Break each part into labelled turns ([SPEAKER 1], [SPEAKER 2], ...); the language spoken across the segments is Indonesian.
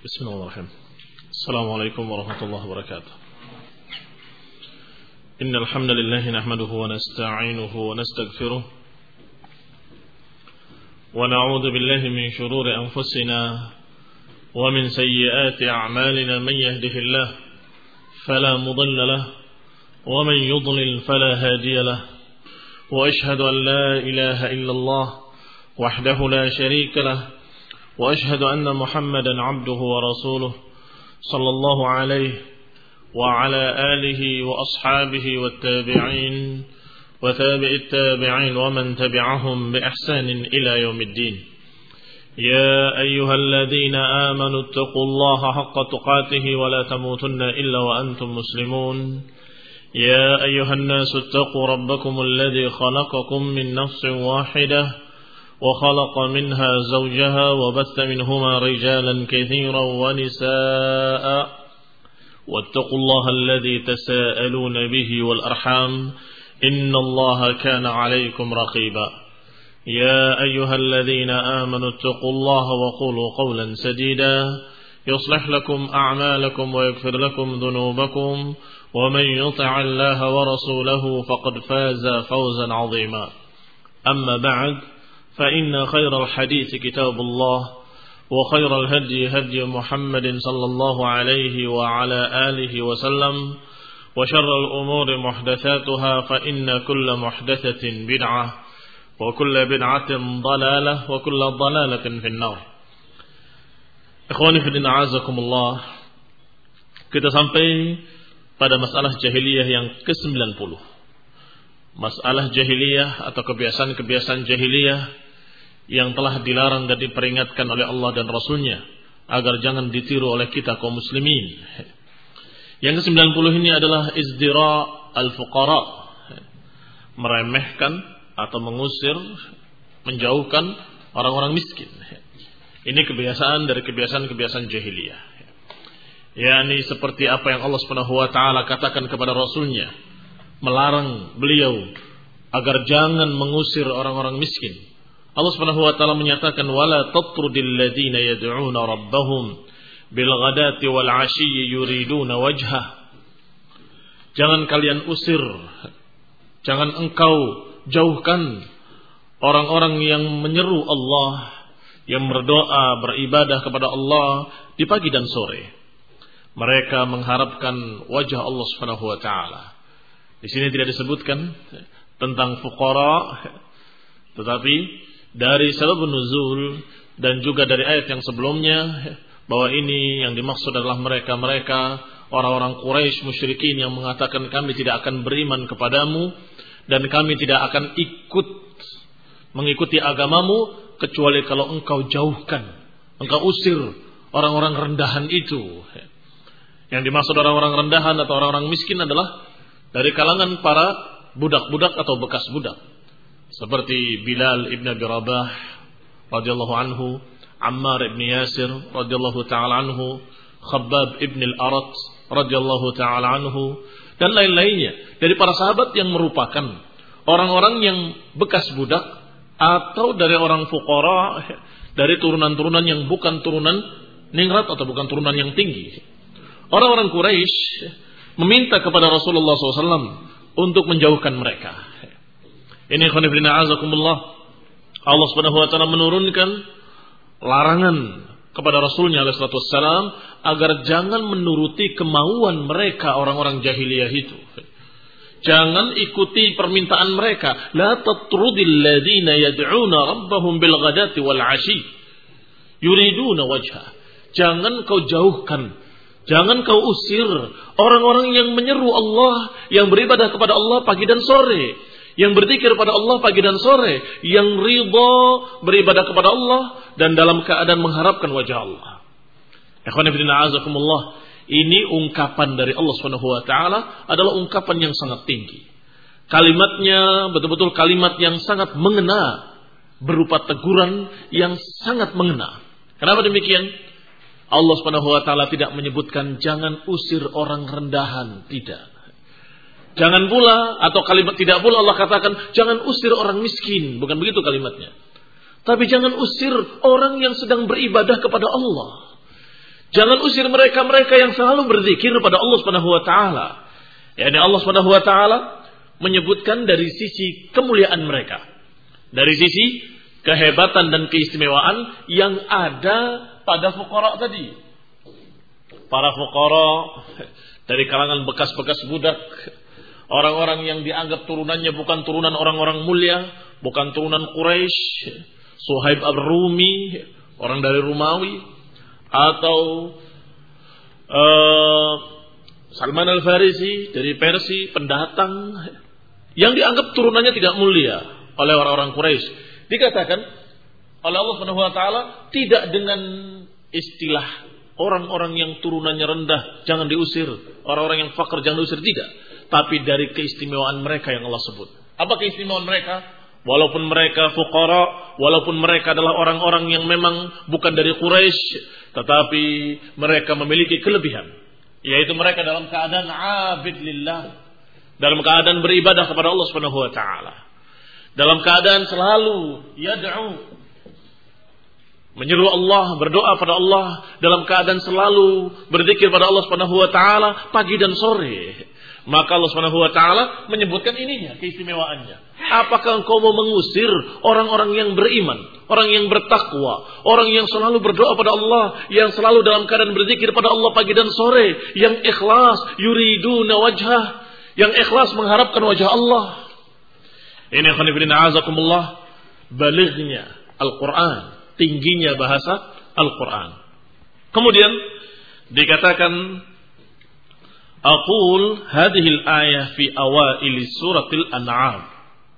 [SPEAKER 1] Bismillahirrahmanirrahim. Assalamualaikum warahmatullahi wabarakatuh. Innal hamdalillah nahmaduhu wa nasta'inuhu wa nastaghfiruh wa na'udzu billahi min shururi anfusina wa min sayyiati a'malina man yahdihillahu fala mudilla lahu wa man yudlil fala hadiya lahu wa ashhadu an la ilaha illallah wahdahu la sharika lahu وأشهد أن محمدا عبده ورسوله صلى الله عليه وعلى آله وأصحابه والتابعين وتابع التابعين ومن تبعهم بإحسان إلى يوم الدين يا أيها الذين آمنوا اتقوا الله حق تقاته ولا تموتن إلا وأنتم مسلمون يا أيها الناس اتقوا ربكم الذي خلقكم من نفس واحدة وخلق منها زوجها وبث منهما رجالا كثيرا ونساء واتقوا الله الذي تساءلون به والأرحام إن الله كان عليكم رقيبا يا أيها الذين آمنوا اتقوا الله وقولوا قولا سديدا يصلح لكم أعمالكم ويغفر لكم ذنوبكم ومن يطع الله ورسوله فقد فاز فوزا عظيما أما بعد فإن خير الحديث كتاب الله وخير الهدي هدي محمد صلى الله عليه وعلى آله وسلم وشر الأمور محدثاتها فإن كل محدثة بدعة وكل بدعة ضلالة وكل ضلالة في النار. Ikhwani fi din a'azakum Allah. Kita sampai pada masalah jahiliyah yang ke-90. Masalah jahiliyah atau kebiasaan-kebiasaan jahiliyah yang telah dilarang dan diperingatkan oleh Allah dan Rasulnya agar jangan ditiru oleh kita kaum muslimin. Yang ke-90 ini adalah izdira al-fuqara, meremehkan atau mengusir, menjauhkan orang-orang miskin. Ini kebiasaan dari kebiasaan-kebiasaan jahiliyah. yakni seperti apa yang Allah Subhanahu wa taala katakan kepada Rasulnya, melarang beliau agar jangan mengusir orang-orang miskin. Allah Subhanahu wa taala menyatakan wala tatrudil ladzina yad'una rabbahum bil ghadati wal 'ashyi yuriduna wajhah. Jangan kalian usir, jangan engkau jauhkan orang-orang yang menyeru Allah, yang berdoa, beribadah kepada Allah di pagi dan sore. Mereka mengharapkan wajah Allah Subhanahu wa taala. Di sini tidak disebutkan tentang fuqara, tetapi dari sababun nuzul dan juga dari ayat yang sebelumnya bahwa ini yang dimaksud adalah mereka-mereka orang-orang Quraisy musyrikin yang mengatakan kami tidak akan beriman kepadamu dan kami tidak akan mengikuti agamamu kecuali kalau engkau jauhkan, engkau usir orang-orang rendahan itu. Yang dimaksud orang-orang rendahan atau orang-orang miskin adalah dari kalangan para budak-budak atau bekas budak. Seperti Bilal ibn Abi Rabah radhiyallahu anhu, Ammar ibn Yasir radhiyallahu ta'ala anhu, Khabbab ibn al-Arat radhiyallahu ta'ala anhu, dan lain-lainnya dari para sahabat yang merupakan orang-orang yang bekas budak atau dari orang fuqara, dari turunan-turunan yang bukan turunan ningrat atau bukan turunan yang tinggi. Orang-orang Quraisy meminta kepada Rasulullah SAW untuk menjauhkan mereka. Ini khonifrina azakumullah. Allah Subhanahu wa taala menurunkan larangan kepada Rasulnya alaihi salatu wassalam agar jangan menuruti kemauan mereka orang-orang jahiliyah itu. Jangan ikuti permintaan mereka. La tatrudil ladzina yad'una rabbahum bil ghadati wal 'ashyi yuriduna wajha. Jangan kau jauhkan, jangan kau usir orang-orang yang menyeru Allah, yang beribadah kepada Allah pagi dan sore, yang berzikir pada Allah pagi dan sore, yang ridha beribadah kepada Allah dan dalam keadaan mengharapkan wajah Allah. Ikhwan fillah azakumullah, ini ungkapan dari Allah Subhanahu wa taala adalah ungkapan yang sangat tinggi. Kalimatnya betul-betul kalimat yang sangat mengena, berupa teguran yang sangat mengena. Kenapa demikian? Allah Subhanahu wa taala tidak menyebutkan jangan usir orang rendahan, tidak. Jangan pula atau kalimat tidak pula Allah katakan jangan usir orang miskin, bukan begitu kalimatnya. Tapi jangan usir orang yang sedang beribadah kepada Allah. Jangan usir mereka-mereka yang selalu berzikir kepada Allah Subhanahu wa taala. Yani Allah Subhanahu wa taala menyebutkan dari sisi kemuliaan mereka, dari sisi kehebatan dan keistimewaan yang ada pada fuqara tadi. Para fuqara dari kalangan bekas-bekas budak, orang-orang yang dianggap turunannya bukan turunan orang-orang mulia, bukan turunan Quraisy, Suhaib ar-Rumi, orang dari Romawi, atau Salman al-Farisi dari Persia, pendatang yang dianggap turunannya tidak mulia oleh orang-orang Quraisy. Dikatakan oleh Allah Subhanahu wa taala tidak dengan istilah orang-orang yang turunannya rendah jangan diusir, orang-orang yang fakir jangan diusir, tidak, tapi dari keistimewaan mereka yang Allah sebut. Apa keistimewaan mereka? Walaupun mereka fuqara, walaupun mereka adalah orang-orang yang memang bukan dari Quraisy, tetapi mereka memiliki kelebihan, yaitu mereka dalam keadaan abid lillah, dalam keadaan beribadah kepada Allah Subhanahu wa taala, dalam keadaan selalu yad'u, menyeru Allah, berdoa pada Allah, dalam keadaan selalu berzikir pada Allah Subhanahu wa taala pagi dan sore. Maka Allah Subhanahu wa taala menyebutkan ininya, keistimewaannya. Apakah engkau mau mengusir orang-orang yang beriman, orang yang bertakwa, orang yang selalu berdoa pada Allah, yang selalu dalam keadaan berzikir pada Allah pagi dan sore, yang ikhlas, yuriduna wajhah, yang ikhlas mengharapkan wajah Allah. Ini khonifidin a'azakumullah, balighnya Al-Quran, tingginya bahasa Al-Quran. Kemudian dikatakan, aqul hadhihi al-ayah fi awail suratil an'am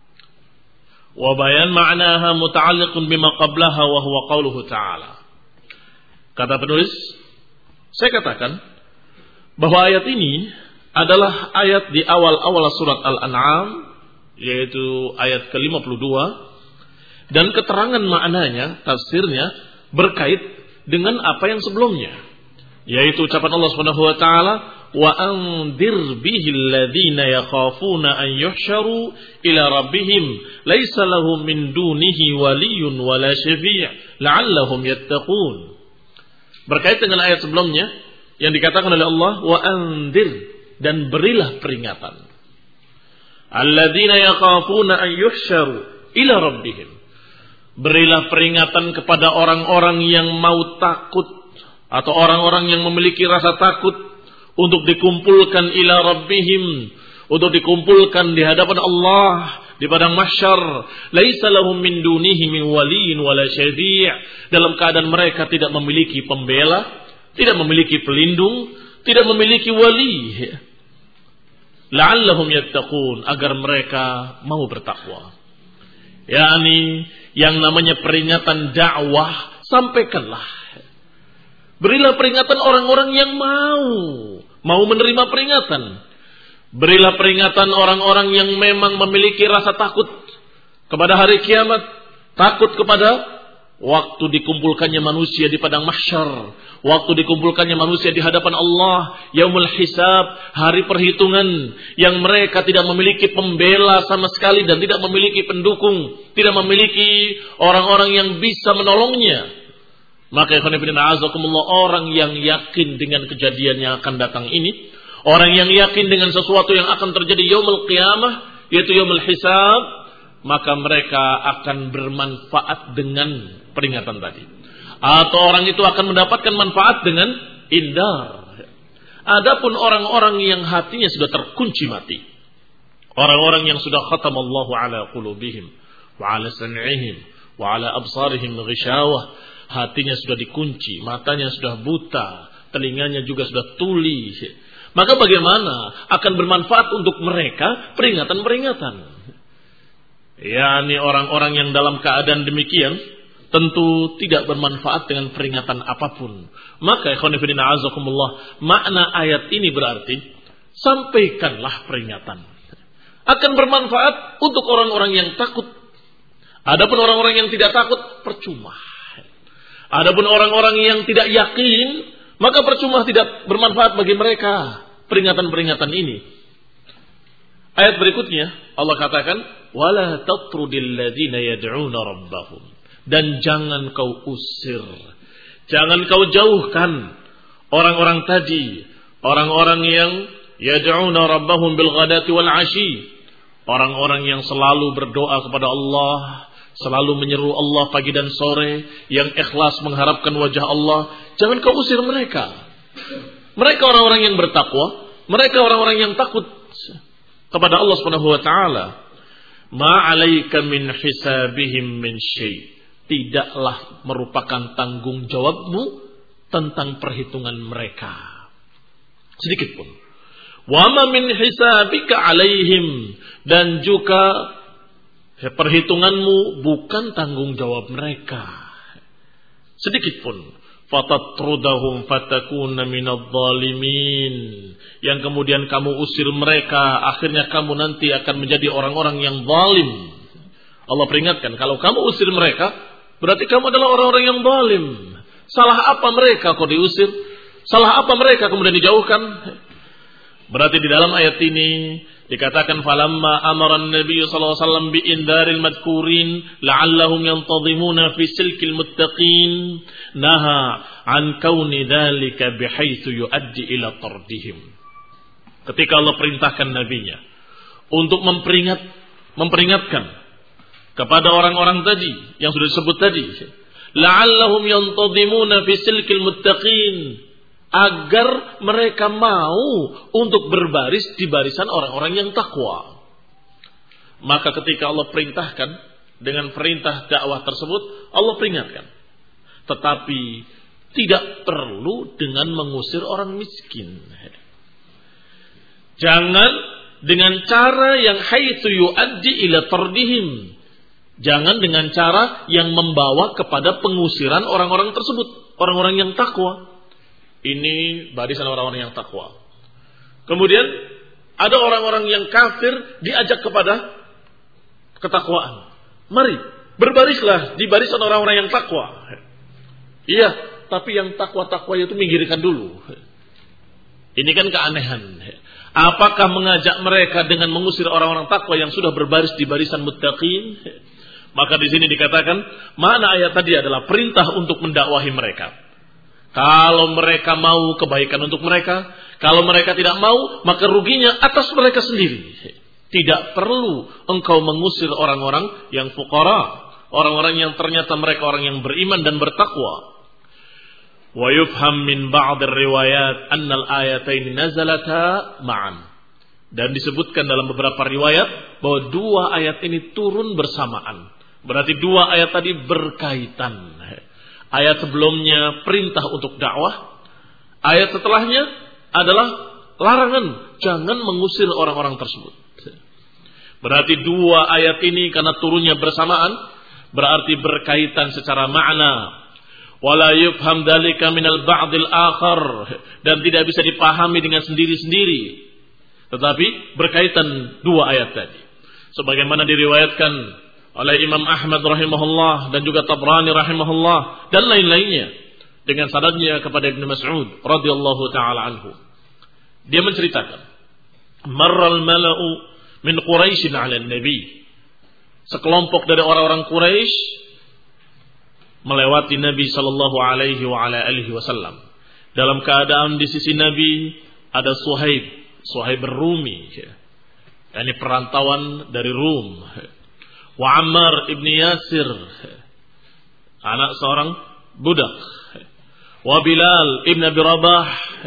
[SPEAKER 1] wa bayan ma'naha muta'alliqun bima qablaha wa huwa qauluhu ta'ala. Kata penulis, saya katakan bahwa ayat ini adalah ayat di awal-awal surat Al-An'am, yaitu ayat ke-52, dan keterangan maknanya, tafsirnya berkait dengan apa yang sebelumnya, yaitu ucapan Allah Subhanahu wa taala, wa anzir bihil ladzina yakhafuna an yuhsyaru ila rabbihim laisa lahum min dunihi waliyyun wala syafi' la'allahum yattaqun. Berkait dengan ayat sebelumnya yang dikatakan oleh Allah, wa anzir, dan berilah peringatan, alladzina yakhafuna an yuhsyaru ila rabbihim, berilah peringatan kepada orang-orang yang mau takut atau orang-orang yang memiliki rasa takut untuk dikumpulkan ila rabbihim, untuk dikumpulkan di hadapan Allah di padang mahsyar. Laisa lahum min dunihi min waliyyin wala syafi', dalam keadaan mereka tidak memiliki pembela, tidak memiliki pelindung, tidak memiliki wali. La'allahum yattaqun, agar mereka mau bertakwa. Yani yang namanya peringatan dakwah, sampaikanlah. Berilah peringatan orang-orang yang mau menerima peringatan. Berilah peringatan orang-orang yang memang memiliki rasa takut kepada hari kiamat, takut kepada waktu dikumpulkannya manusia di padang mahsyar, waktu dikumpulkannya manusia di hadapan Allah, yaumul hisab, hari perhitungan, yang mereka tidak memiliki pembela sama sekali dan tidak memiliki pendukung, tidak memiliki orang-orang yang bisa menolongnya. Maka orang yang yakin dengan kejadian yang akan datang ini, orang yang yakin dengan sesuatu yang akan terjadi yaumul qiyamah, yaitu yaumul hisab, maka mereka akan bermanfaat dengan peringatan tadi. Atau orang itu akan mendapatkan manfaat dengan indar. Adapun orang-orang yang hatinya sudah terkunci mati, orang-orang yang sudah khatamallahu ala qulubihim wa ala sam'ihim wa ala absarihim ghishawah, hatinya sudah dikunci, matanya sudah buta, telinganya juga sudah tuli, maka bagaimana akan bermanfaat untuk mereka peringatan-peringatan? Yani orang-orang yang dalam keadaan demikian tentu tidak bermanfaat dengan peringatan apapun. Maka ikhwanifidina azakumullah, makna ayat ini berarti sampaikanlah peringatan. Akan bermanfaat untuk orang-orang yang takut. Adapun orang-orang yang tidak takut, percuma. Adapun orang-orang yang tidak yakin, maka percuma, tidak bermanfaat bagi mereka peringatan-peringatan ini. Ayat berikutnya Allah katakan, wala tatrudil ladzina yad'una rabbahum, dan jangan kau usir, jangan kau jauhkan Orang-orang tadi, orang-orang yang yad'una rabbahum bil ghadati wal 'ashi, orang-orang yang selalu berdoa kepada Allah, selalu menyeru Allah pagi dan sore, yang ikhlas mengharapkan wajah Allah, jangan kau usir mereka. Mereka orang-orang yang bertakwa, mereka orang-orang yang takut kepada Allah Subhanahu wa taala. Ma 'alaika min hisabihim min syai'. Tidaklah merupakan tanggung jawabmu tentang perhitungan mereka sedikit pun. Wa ma min hisabika 'alaihim, dan juga perhitunganmu bukan tanggung jawab mereka sedikit pun. Fatatrudahum fatakuna minadh dhalimin, yang kemudian kamu usir mereka, akhirnya kamu nanti akan menjadi orang-orang yang zalim. Allah peringatkan, kalau kamu usir mereka berarti kamu adalah orang-orang yang zalim. Salah apa mereka kau diusir? Salah apa mereka kemudian dijauhkan? Berarti di dalam ayat ini dikatakan falamma amara an-nabiy sallallahu alaihi wasallam bi indaril madhkurin la'allahum yantazimuna fi silkil muttaqin naha an kauni dzalika bihaitsu yuaddi ila tardihim. Ketika Allah perintahkan nabinya untuk memperingatkan kepada orang-orang tadi yang sudah disebut tadi, la'allahum yantazimuna fi silkil muttaqin, agar mereka mau untuk berbaris di barisan orang-orang yang takwa. Maka ketika Allah perintahkan dengan perintah dakwah tersebut, Allah peringatkan. Tetapi tidak perlu dengan mengusir orang miskin. Jangan dengan cara yang haitsu yuaddi ila tardihim. Jangan dengan cara yang membawa kepada pengusiran orang-orang tersebut, orang-orang yang takwa. Ini barisan orang-orang yang takwa. Kemudian ada orang-orang yang kafir diajak kepada ketakwaan. Mari berbarislah di barisan orang-orang yang takwa. Iya, tapi yang takwa-takwa itu minggirkan dulu. Ini kan keanehan. Apakah mengajak mereka dengan mengusir orang-orang takwa yang sudah berbaris di barisan muttaqin? Maka di sini dikatakan, mana ayat tadi adalah perintah untuk mendakwahi mereka. Kalau mereka mau, kebaikan untuk mereka. Kalau mereka tidak mau, maka ruginya atas mereka sendiri. Tidak perlu engkau mengusir orang-orang yang fuqara, orang-orang yang ternyata mereka orang yang beriman dan bertakwa. Wa yufham min ba'd ar-riwayat anna al-ayatayn nazalata ma'an. Dan disebutkan dalam beberapa riwayat bahwa dua ayat ini turun bersamaan. Berarti dua ayat tadi berkaitan. Ayat sebelumnya perintah untuk dakwah, ayat setelahnya adalah larangan jangan mengusir orang-orang tersebut. Berarti dua ayat ini karena turunnya bersamaan berarti berkaitan secara makna. Wala yufham dzalika minal ba'dil akhar, dan tidak bisa dipahami dengan sendiri-sendiri. Tetapi berkaitan dua ayat tadi. Sebagaimana diriwayatkan oleh Imam Ahmad rahimahullah dan juga Tabrani rahimahullah dan lain-lainnya dengan sanadnya kepada Ibnu Mas'ud radhiyallahu taala anhu. Dia menceritakan, marral mala'u min Quraisy 'ala an-nabi. Sekelompok dari orang-orang Quraisy melewati Nabi sallallahu alaihi wa ala alihi wasallam. Dalam keadaan di sisi Nabi ada Suhaib Rumi, yakni perantauan dari Rum. Wa Ammar ibn Yasir, anak seorang budak. Wa Bilal ibn Abi Rabah,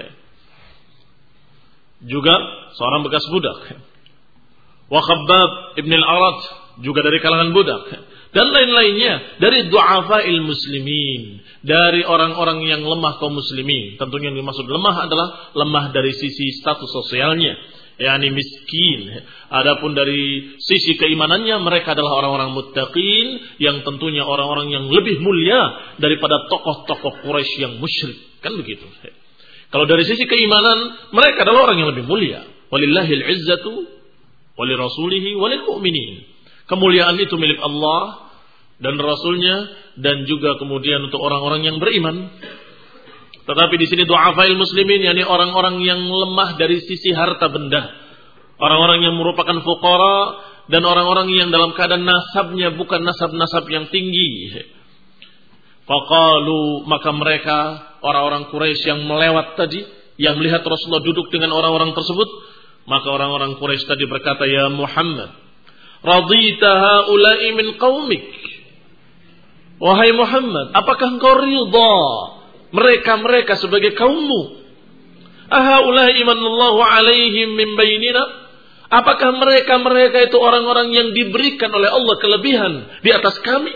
[SPEAKER 1] juga seorang bekas budak. Wa Khabbab ibn al-Arat, juga dari kalangan budak. Dan lain-lainnya dari du'afa'il muslimin, dari orang-orang yang lemah kaum muslimin. Tentunya yang dimaksud lemah adalah lemah dari sisi status sosialnya, yakni miskin. Adapun dari sisi keimanannya, mereka adalah orang-orang muttaqin, yang tentunya orang-orang yang lebih mulia daripada tokoh-tokoh Quraisy yang musyrik. Kan begitu. Kalau dari sisi keimanan, mereka adalah orang yang lebih mulia. Walillahil izzatu walirasulihi walil mu'minin. Kemuliaan itu milik Allah dan Rasulnya, dan juga kemudian untuk orang-orang yang beriman. Tetapi di sini du'afail muslimin, yakni orang-orang yang lemah dari sisi harta benda, orang-orang yang merupakan fuqara, dan orang-orang yang dalam keadaan nasabnya bukan nasab-nasab yang tinggi. Faqalu, maka mereka orang-orang Quraisy yang melewat tadi, yang melihat Rasulullah duduk dengan orang-orang tersebut, maka orang-orang Quraisy tadi berkata, ya Muhammad, radita haula'i min qaumik. Wahai Muhammad, apakah engkau ridha mereka sebagai kaummu? Ahaula'i manallahu alaihim min bainina? Apakah mereka itu orang-orang yang diberikan oleh Allah kelebihan di atas kami?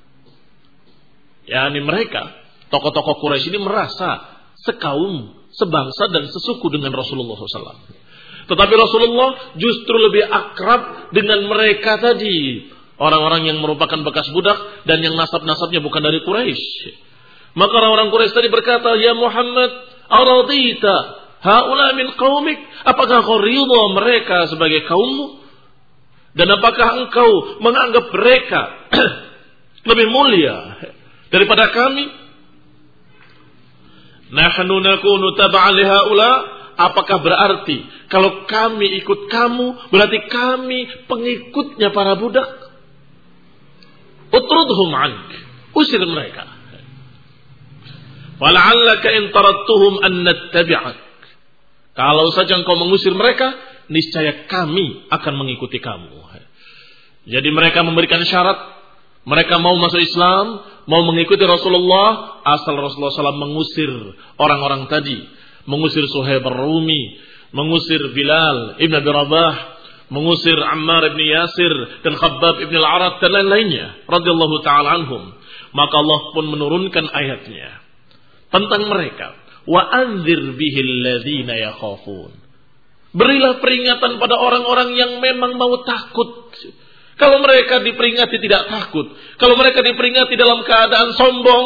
[SPEAKER 1] Yani mereka, tokoh-tokoh Quraisy ini merasa sekaum, sebangsa dan sesuku dengan Rasulullah SAW. Tetapi Rasulullah justru lebih akrab dengan mereka tadi. Orang-orang yang merupakan bekas budak dan yang nasab-nasabnya bukan dari Quraisy. Maka orang-orang Quraisy tadi berkata, ya Muhammad, aradita haula min qaumik? Apakah kau ridha mereka sebagai kaummu? Dan apakah engkau menganggap mereka lebih mulia daripada kami? Nahnu nakunu tab'an li haula? Apakah berarti kalau kami ikut kamu berarti kami pengikutnya para budak? Utrudhum ank, usir mereka. Wala'allaka in taradtuhum an nattabi'ak. Kalau saja engkau mengusir mereka, niscaya kami akan mengikuti kamu. Jadi mereka memberikan syarat, mereka mau masuk Islam, mau mengikuti Rasulullah, asal Rasulullah SAW mengusir orang-orang tadi, mengusir Suhaib ar-Rumi, mengusir Bilal ibn Abi Rabah, mengusir Ammar ibn Yasir dan Khabbab ibn al-Arat dan lain-lainnya radhiyallahu taala anhum. Maka Allah pun menurunkan ayatnya tentang mereka. Wa anzir bihil ladzina yakhafun. Berilah peringatan pada orang-orang yang memang mau takut. Kalau mereka diperingati tidak takut, kalau mereka diperingati dalam keadaan sombong,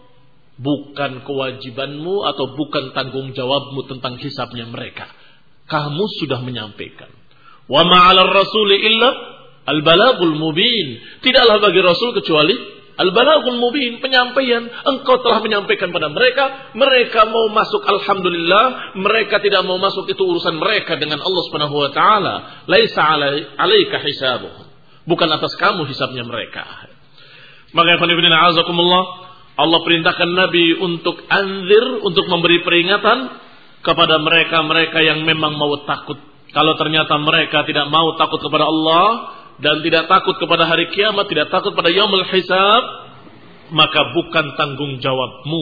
[SPEAKER 1] bukan kewajibanmu atau bukan tanggung jawabmu tentang hisabnya mereka. Kamu sudah menyampaikan. Wa ma'alar rasuli illa al-balagul mubin. Tidaklah bagi Rasul kecuali al-balagul mubin, penyampaian. Engkau telah menyampaikan pada mereka, mereka mau masuk alhamdulillah, mereka tidak mau masuk itu urusan mereka dengan Allah Subhanahu wa taala. Laisa 'alaika hisabuhum. Bukan atas kamu hisabnya mereka. Maka ya azakumullah, Allah perintahkan Nabi untuk anzir, untuk memberi peringatan kepada mereka-mereka yang memang mau takut. Kalau ternyata mereka tidak mau takut kepada Allah dan tidak takut kepada hari kiamat, tidak takut pada yaumul hisab, maka bukan tanggung jawabmu.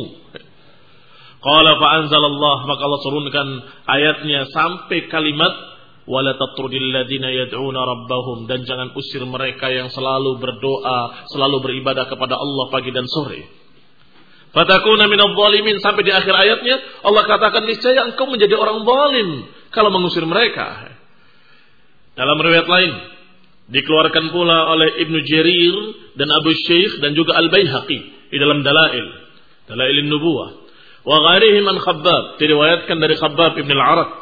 [SPEAKER 1] Qala fa anzalallah, maka Allah turunkan ayatnya sampai kalimat wala tatrudil ladzina yad'una rabbahum, dan jangan usir mereka yang selalu berdoa, selalu beribadah kepada Allah pagi dan sore. Fatakuna minadh dhalimin, sampai di akhir ayatnya Allah katakan niscaya engkau menjadi orang zalim kalau mengusir mereka. Dalam riwayat lain dikeluarkan pula oleh Ibnu Jarir dan Abu Syekh dan juga Al-Baihaqi di dalam Dalailin Nubuwah. Wa ghairihim an Khabbab, diriwayatkan dari Khabbab ibn al-Arat.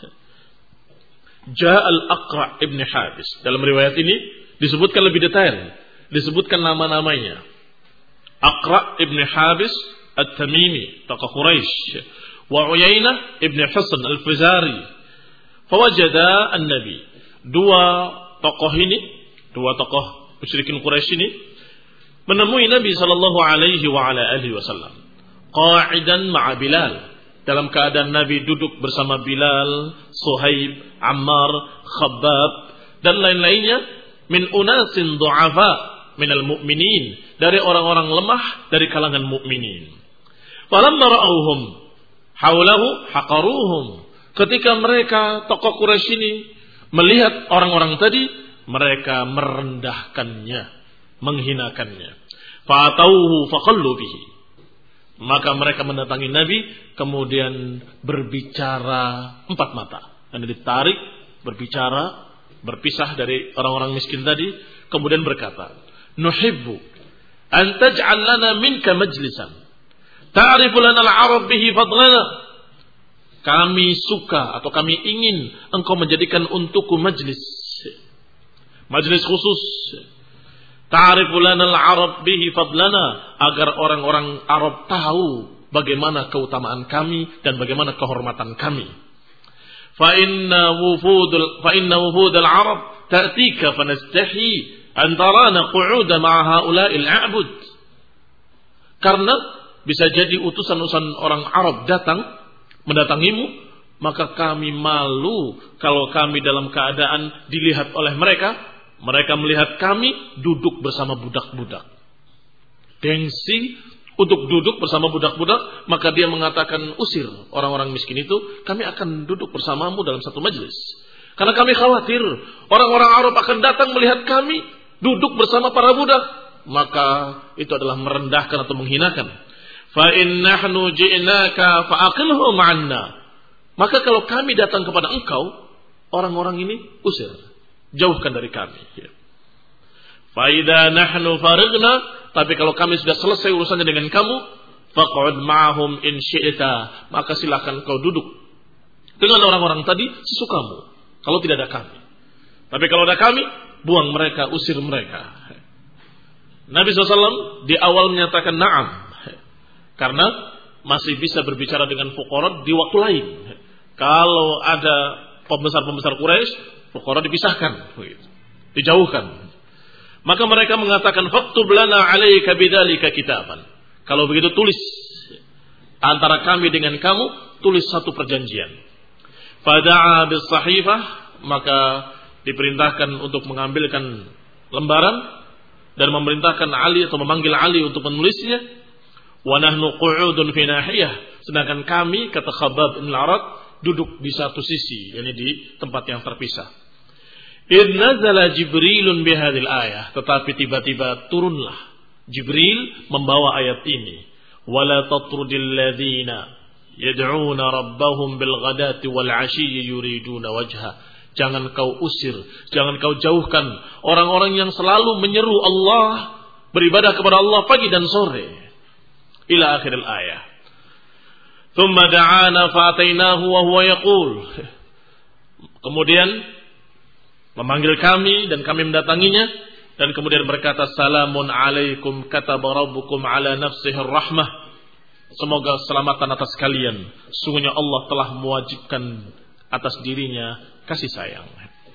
[SPEAKER 1] Ja'al Aqra' ibn Habis. Dalam riwayat ini disebutkan lebih detail, disebutkan nama-namanya. Aqra' ibn Habis At-Tamimi, tokoh Quraisy, wa Uyainah ibn Hisn Al-Fazari. Fawajada an-Nabi. Dua tokoh musyrikin Quraisy ini menemui Nabi sallallahu alaihi wa ala alihi wasallam qa'idan ma'a Bilal, dalam keadaan Nabi duduk bersama Bilal, Suhaib, Ammar, Khabbab dan lain-lainnya min unasin du'afa minal mu'minin, dari orang-orang lemah dari kalangan mukminin. Falamma ra'awhum haulahu haqaruhum. Ketika mereka tokoh Quraisy ini melihat orang-orang tadi, mereka merendahkannya, menghinakannya. Fa'atauhu faqallu bihi. Maka mereka mendatangi Nabi, kemudian berbicara empat mata. Dan ditarik, berbicara, berpisah dari orang-orang miskin tadi, kemudian berkata, "Nuhibbu an taj'al lana minka majlisan. Ta'rifu lana al-'arab bihi fadlana." Kami suka atau kami ingin engkau menjadikan untukku majlis khusus. Ta'rifu lana al-'arab bihi fadlana, agar orang-orang Arab tahu bagaimana keutamaan kami dan bagaimana kehormatan kami. Fa inna wufud al-'arab ta'tika fanastahi an tarana qu'uda ma'a ha'ula'il a'bud. Karena bisa jadi utusan-utusan orang Arab datang mendatangimu, maka kami malu kalau kami dalam keadaan dilihat oleh mereka. Mereka melihat kami duduk bersama budak-budak. Gengsi untuk duduk bersama budak-budak, maka dia mengatakan, usir orang-orang miskin itu, kami akan duduk bersamamu dalam satu majelis. Karena kami khawatir orang-orang Arab akan datang melihat kami duduk bersama para budak, maka itu adalah merendahkan atau menghinakan. Fa in nahnu ji'naka fa'aqilhu ma'anna. Maka kalau kami datang kepada engkau, orang-orang ini usir, jauhkan dari kami. Fa idza nahnu farigna, tapi kalau kami sudah selesai urusannya dengan kamu, faq'ud ma'hum in syi'ta, maka silakan kau duduk dengan orang-orang tadi sesukamu, kalau tidak ada kami. Tapi kalau ada kami, buang mereka, usir mereka. Nabi SAW di awal menyatakan na'am, karena masih bisa berbicara dengan fuqara di waktu lain. Kalau ada pembesar-pembesar Quraisy, fuqara dipisahkan, dijauhkan. Maka mereka mengatakan, faktub lana 'alaika bidzalika kitaban. Kalau begitu tulis antara kami dengan kamu, tulis satu perjanjian. Fada'a bis-sahifah, maka diperintahkan untuk mengambilkan lembaran dan memerintahkan Ali atau memanggil Ali untuk menulisnya. Wa nahnu qu'udun fi nahiyah, sedangkan kami, kata Khabbab bin al-Arat, duduk di satu sisi, yakni di tempat yang terpisah. Idh nazala Jibrilun bihadhil ayah, tetapi tiba-tiba turunlah Jibril membawa ayat ini. Wala tatrudil ladzina yad'una rabbahum bil ghadati wal 'ashiyyi yuriduna wajha. Jangan kau usir, jangan kau jauhkan orang-orang yang selalu menyeru Allah, beribadah kepada Allah pagi dan sore. Ila akhiril ayah. Thumma da'ana fa'atainahu wa huwa yaqul. Kemudian memanggil kami dan kami mendatanginya, dan kemudian berkata, salamun alaikum kataba rabbukum ala nafsihi rahmah. Semoga selamatan atas kalian. Sungguhnya Allah telah mewajibkan atas dirinya kasih sayang.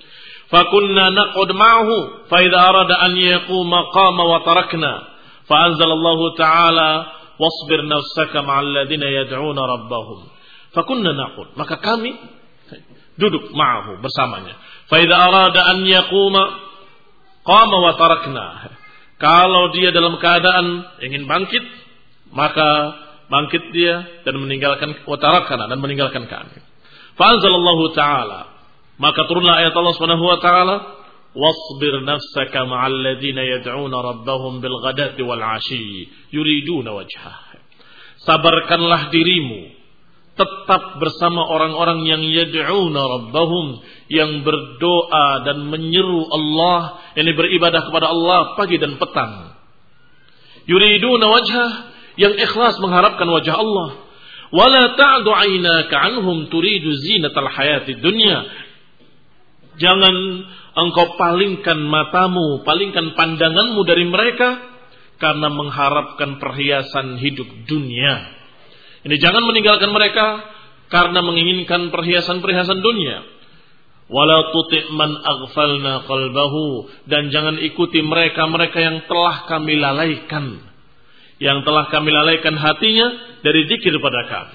[SPEAKER 1] Fakunna naqud ma'ahu fa idza arada an yaquma qama wa tarakna. Fa anzalallahu ta'ala wasbir nafsaka ma'al ladzina yad'una rabbahum. Fakunna naqud, maka kami duduk ma'ahu bersamanya. Fa idza arada an yaquma qama wa tarakna. Kalau dia dalam keadaan ingin bangkit, maka bangkit dia dan meninggalkan wa tarakna, dan meninggalkan kami. Fa anzalallahu ta'ala, maka turunlah ayat Allah Subhanahu wa taala, wasbir nafsaka ma'al ladzina yad'una rabbahum bil ghadati wal 'ashyi yuriduna wajhah. Sabarkanlah dirimu tetap bersama orang-orang yang yad'una rabbahum, yang berdoa dan menyeru Allah, yang beribadah kepada Allah pagi dan petang. Yuriduna wajhah, yang ikhlas mengharapkan wajah Allah. Wala ta'du 'ainaka 'anhum turidu zinatal hayatid dunya. Jangan engkau palingkan matamu, palingkan pandanganmu dari mereka karena mengharapkan perhiasan hidup dunia. Ini jangan meninggalkan mereka karena menginginkan perhiasan-perhiasan dunia. Wala tuti' man aghfalna qalbahu, dan jangan ikuti mereka-mereka yang telah kami lalaikan, yang telah kami lalaikan hatinya dari zikir pada kami.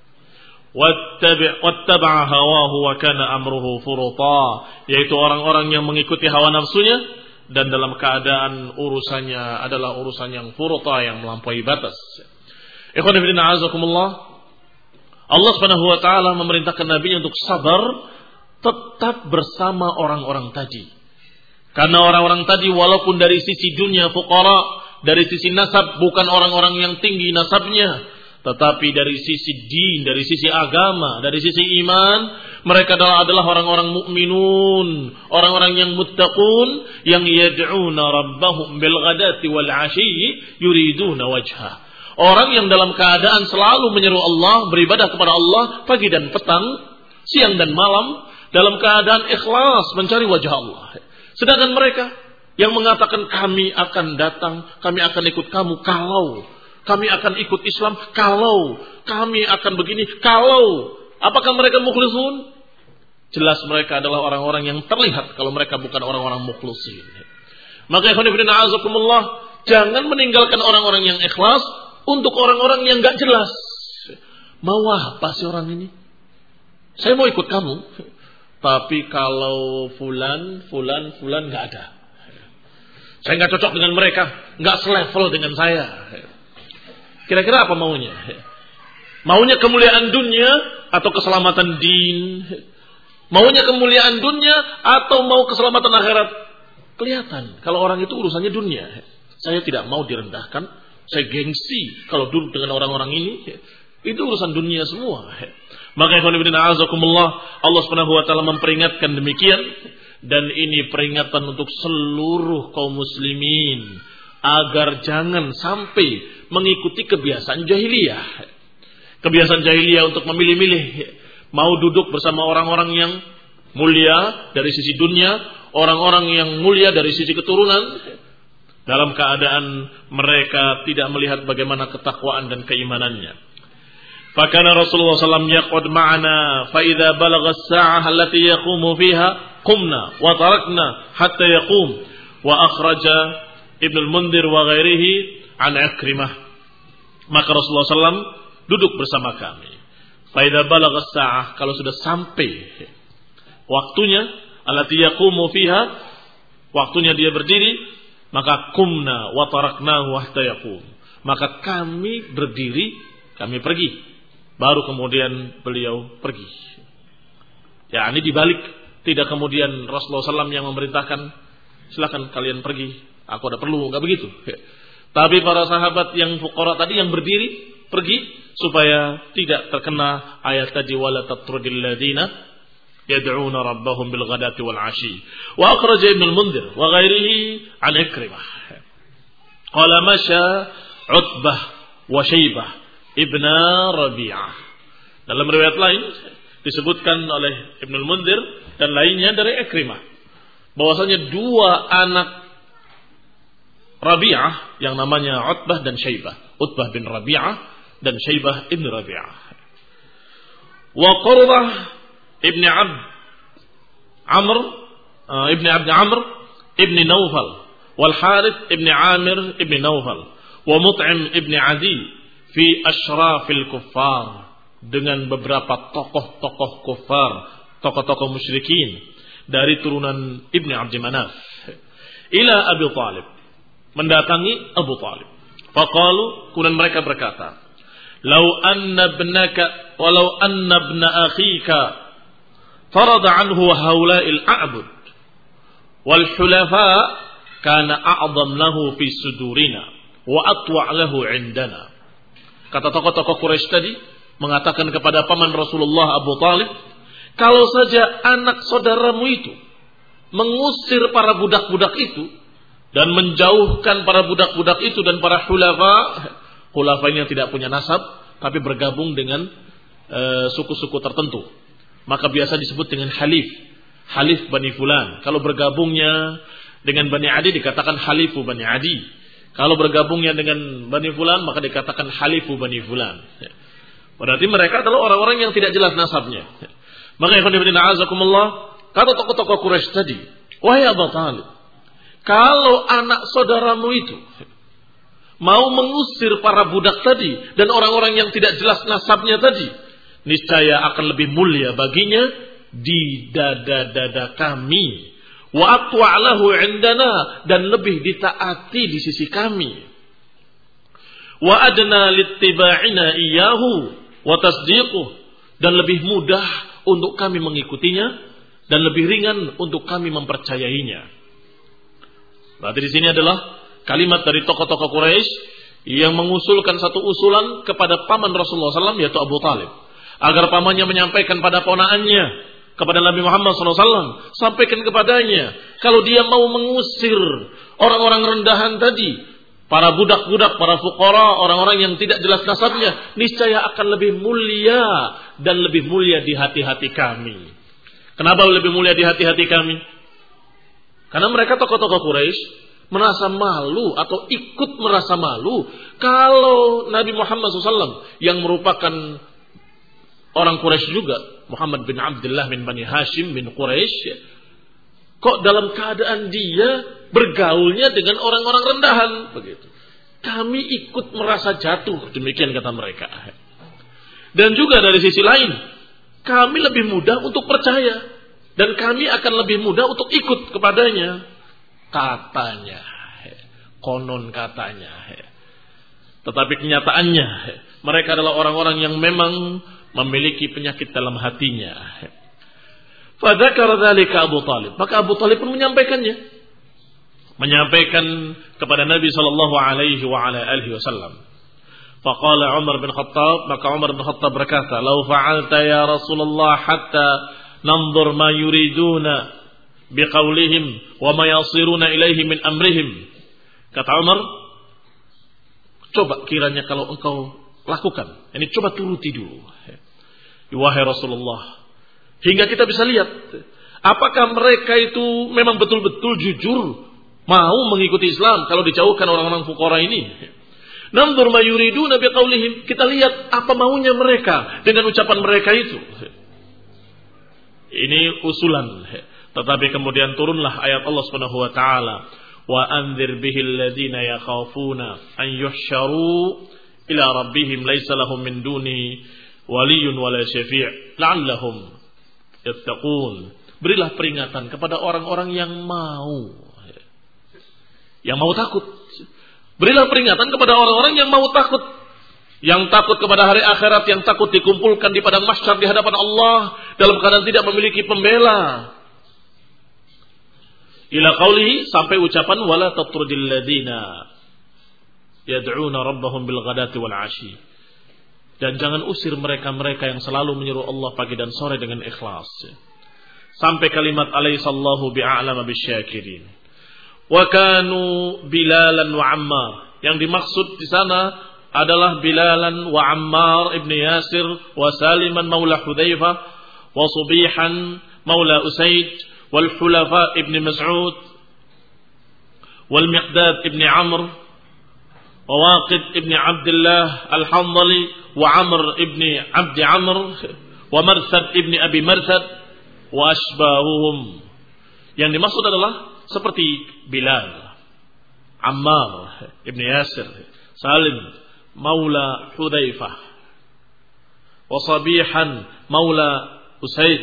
[SPEAKER 1] Wattaba'a hawahu wa kana amruhu furuta, yaitu orang-orang yang mengikuti hawa nafsunya dan dalam keadaan urusannya adalah urusan yang furuta, yang melampaui batas. Ikhwan fillah azakumullah, Allah Subhanahu wa taala memerintahkan Nabi untuk sabar tetap bersama orang-orang tadi. Karena orang-orang tadi walaupun dari sisi dunia fuqara, dari sisi nasab bukan orang-orang yang tinggi nasabnya, tetapi dari sisi din, dari sisi agama, dari sisi iman, mereka adalah orang-orang mukminun, orang-orang yang muttaqun, yang yad'una rabbahum bil ghadati wal 'ashyi yuriduna wajha. Orang yang dalam keadaan selalu menyeru Allah, beribadah kepada Allah pagi dan petang, siang dan malam, dalam keadaan ikhlas mencari wajah Allah. Sedangkan mereka yang mengatakan kami akan datang, kami akan ikut kamu kalau kami akan ikut Islam, kalau kami akan begini, kalau. Apakah mereka mukhlisun? Jelas mereka adalah orang-orang yang terlihat kalau mereka bukan orang-orang mukhlisin. Maka ikhwan fillah azakumullah, jangan meninggalkan orang-orang yang ikhlas untuk orang-orang yang gak jelas. Mau apa sih orang ini? Saya mau ikut kamu. Tapi kalau fulan gak ada. Saya gak cocok dengan mereka. Gak selevel dengan saya. Kira-kira apa maunya? Maunya kemuliaan dunia atau keselamatan din? Maunya kemuliaan dunia atau mau keselamatan akhirat? Kelihatan. Kalau orang itu urusannya dunia. Saya tidak mau direndahkan. Saya gengsi kalau duduk dengan orang-orang ini. Itu urusan dunia semua. Maka Allah Subhanahu wa taala memperingatkan demikian, dan ini peringatan untuk seluruh kaum muslimin agar jangan sampai mengikuti kebiasaan jahiliyah. Kebiasaan jahiliyah untuk memilih-milih, mau duduk bersama orang-orang yang mulia dari sisi dunia, orang-orang yang mulia dari sisi keturunan, dalam keadaan mereka tidak melihat bagaimana ketakwaan dan keimanannya. Fakana Rasulullah SAW yaqud ma'ana fa idza balagha as-sa'ah allati yaqumu fiha qumna wa tarakna hatta yaqum, wa akhraja Ibnu al-Mundhir wa ghairihi an Ikrimah. Maka Rasulullah SAW duduk bersama kami. Fa idza balagha as-sa'ah, kalau sudah sampai waktunya, allati yaqumu fiha, waktunya dia berdiri, maka qumna wa taraknahu hatta yaqum. Maka kami berdiri, kami pergi. Baru kemudian beliau pergi. Ya, ini dibalik. Tidak kemudian Rasulullah SAW yang memerintahkan, silakan kalian pergi, aku ada perlu, enggak begitu. Ya. Tapi para sahabat yang fuqara tadi yang berdiri, pergi supaya tidak terkena ayat tadi, wala tatrudil ladina yad'una rabbahum bil ghadati wal 'ashi. Wa akhraja Ibnu al-Mundhir wa ghairihi an Ikrimah. Qala masya Utbah wa Syaibah Ibn Rabi'ah. Dalam riwayat lain disebutkan oleh Ibnu al-Mundhir dan lainnya dari Ikrimah bahwasanya dua anak Rabi'ah yang namanya Utbah dan Syaibah, Utbah bin Rabi'ah dan Syaibah ibn Rabi'ah. Wa Qurrah ibn Amr ibn Nawfal, wal Harith ibn Amir ibn Nawfal, wa Mut'im ibn Adi fi asyrafil kuffar, dengan beberapa tokoh-tokoh kufar, tokoh-tokoh musyrikin dari turunan Ibni Abdi Manaf, ila Abi Talib, mendatangi Abu Talib. Faqalu, kemudian mereka berkata, "Lau anna ibnaka walau anna ibna akhika farada anhu haula'il a'bud wal hulafa kana a'zam lahu fi sudurina wa atwa' lahu 'indana." Kata tokoh-tokoh Quraisy tadi mengatakan kepada paman Rasulullah Abu Talib, kalau saja anak saudaramu itu mengusir para budak-budak itu dan menjauhkan para budak-budak itu dan para khulafa ini yang tidak punya nasab tapi bergabung dengan suku-suku tertentu, maka biasa disebut dengan halif Bani Fulan. Kalau bergabungnya dengan Bani Adi dikatakan halifu Bani Adi. Kalau bergabungnya dengan Bani Fulan maka dikatakan halifu Bani Fulan. Berarti mereka adalah orang-orang yang tidak jelas nasabnya. Maka ikhwan fillah azakumullah, kata tokoh-tokoh Quraisy tadi, wahai Abu Talib, kalau anak saudaramu itu mau mengusir para budak tadi dan orang-orang yang tidak jelas nasabnya tadi, niscaya akan lebih mulia baginya di dada-dada kami. Wa atwa'lahu 'indana, dan lebih ditaati di sisi kami. Wa adna littiba'ina iyyahu wa tasdiquh, dan lebih mudah untuk kami mengikutinya dan lebih ringan untuk kami mempercayainya. Berarti di sini adalah kalimat dari tokoh-tokoh Quraisy yang mengusulkan satu usulan kepada paman Rasulullah SAW, yaitu Abu Talib, agar pamannya menyampaikan pada ponaannya, kepada Nabi Muhammad SAW, sampaikan kepadanya, kalau dia mau mengusir orang-orang rendahan tadi, para budak-budak, para fuqara, orang-orang yang tidak jelas nasabnya, niscaya akan lebih mulia dan lebih mulia di hati-hati kami. Kenapa lebih mulia di hati-hati kami? Karena mereka tokoh-tokoh Quraisy merasa malu atau ikut merasa malu kalau Nabi Muhammad SAW yang merupakan orang Quraisy juga, Muhammad bin Abdullah bin Bani Hashim bin Quraisy, kok dalam keadaan dia bergaulnya dengan orang-orang rendahan begitu. kami ikut merasa jatuh. Demikian kata mereka. Dan juga dari sisi lain, kami lebih mudah untuk percaya. Dan kami akan lebih mudah untuk ikut kepadanya. Katanya. Konon katanya. Tetapi kenyataannya, mereka adalah orang-orang yang memang memiliki penyakit dalam hatinya. Fadzakara dzalika Abu Thalib. Maka Abu Thalib pun menyampaikannya. Menyampaikan kepada Nabi sallallahu alaihi wasallam. Faqala Umar bin Khattab, maka Umar bin Khattab berkata, "Lau fa'alta ya Rasulullah hatta nanzur ma yuriduna biqaulihim wa ma yasiruna ilaihi min amrihim." Kata Umar, coba kiranya kalau engkau lakukan, ini coba turuti dulu. Wahai Rasulullah, hingga kita bisa lihat apakah mereka itu memang betul-betul jujur mau mengikuti Islam kalau dijauhkan orang-orang fuqara ini. Nanzur ma yuriduna biqaulihim, kita lihat apa maunya mereka dengan ucapan mereka itu. Ini usulan. Tetapi kemudian turunlah ayat Allah Subhanahu wa taala, wa anzir bihil ladzina yakhafuna an yuhsyaru ila rabbihim laisa lahum min duni waliyyun wala syafi' la'allahum yattaqun. Berilah peringatan kepada orang-orang yang mau takut. Berilah peringatan kepada orang-orang yang mau takut. Yang takut kepada hari akhirat, yang takut dikumpulkan di padang mahsyar di hadapan Allah dalam keadaan tidak memiliki pembela. Ila qaulihi, sampai ucapan wala tatrudil ladina yad'una rabbahum bil ghadati wal 'ashi. Dan jangan usir mereka-mereka yang selalu menyeru Allah pagi dan sore dengan ikhlas. Sampai kalimat alaihissallahu bi'a'lama bisyakirin. Wa kanu Bilalan wa Ammar. Yang dimaksud di sana adalah Bilalan wa Ammar ibn Yasir wa Saliman maula Hudzaifah wa Subihan maula Usaid wal Hulafa ibn Mas'ud wal Miqdad ibn Amr wa Waqid ibn Abdullah al-Hanzali wa Amr ibn Abd Amr wa Marsad ibn Abi Marsad wa asbahuhum. Yang dimaksud adalah seperti Bilal, Ammar ibn Yasir, Salim maula Hudzaifah, wa Sabihan maula Usaid.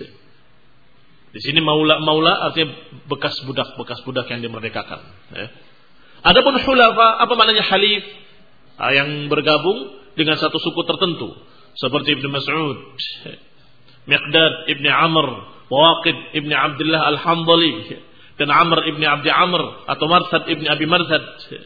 [SPEAKER 1] Di sini maula artinya bekas budak yang dimerdekakan. Adapun hulafa, apa maknanya halif? Yang bergabung dengan satu suku tertentu, seperti Ibnu Mas'ud, Miqdad ibn Amr, Waqid ibn Abdullah al-Hanzali, dan Amr ibn Abdi Amr atau Marsad ibn Abi Marsad,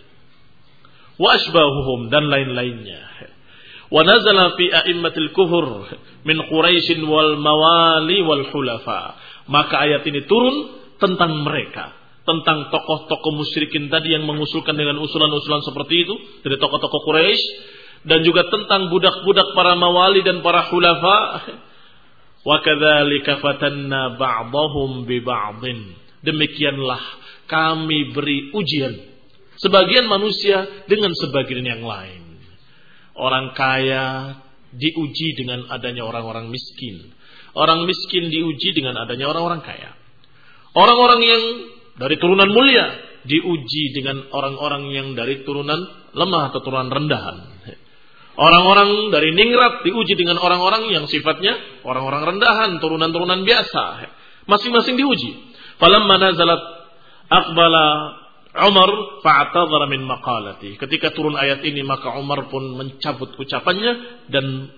[SPEAKER 1] wa asbahuhum, dan lain-lainnya. Wa nazala fi a'immatil kufur min Quraisy wal mawali wal hulafa. Maka ayat ini turun tentang mereka, tentang tokoh-tokoh musyrikin tadi yang mengusulkan dengan usulan-usulan seperti itu dari tokoh-tokoh Quraisy, dan juga tentang budak-budak para mawali dan para hulafa. Wa kadzalika fatanna ba'dahum bi ba'dhin. Demikianlah kami beri ujian sebagian manusia dengan sebagian yang lain. Orang kaya diuji dengan adanya orang-orang miskin. Orang miskin diuji dengan adanya orang-orang kaya. Orang-orang yang dari turunan mulia diuji dengan orang-orang yang dari turunan lemah atau turunan rendahan. Orang-orang dari ningrat diuji dengan orang-orang yang sifatnya orang-orang rendahan, turunan-turunan biasa. Masing-masing diuji. Falamma nazalat aqbala Umar fa'tadhara min maqalati. Ketika turun ayat ini maka Umar pun mencabut ucapannya dan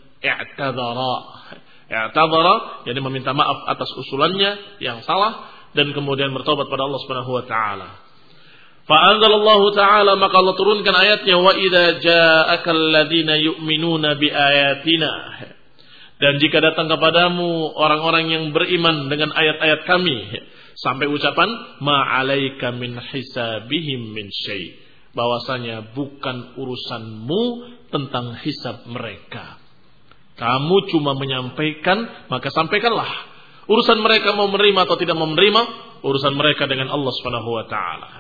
[SPEAKER 1] i'tadhara, yakni meminta maaf atas usulannya yang salah dan kemudian bertobat pada Allah Subhanahu wa taala. Fa anzalallahu taala, maka Allah turunkan ayatnya, wa idza ja'akal ladzina yu'minuna bi ayatina. Dan jika datang kepadamu orang-orang yang beriman dengan ayat-ayat kami, sampai ucapan ma'alaika min hisabihim min syai', bahwasanya bukan urusanmu tentang hisab mereka. Kamu cuma menyampaikan, maka sampaikanlah. Urusan mereka mau menerima atau tidak mau menerima, urusan mereka dengan Allah Subhanahu wa taala.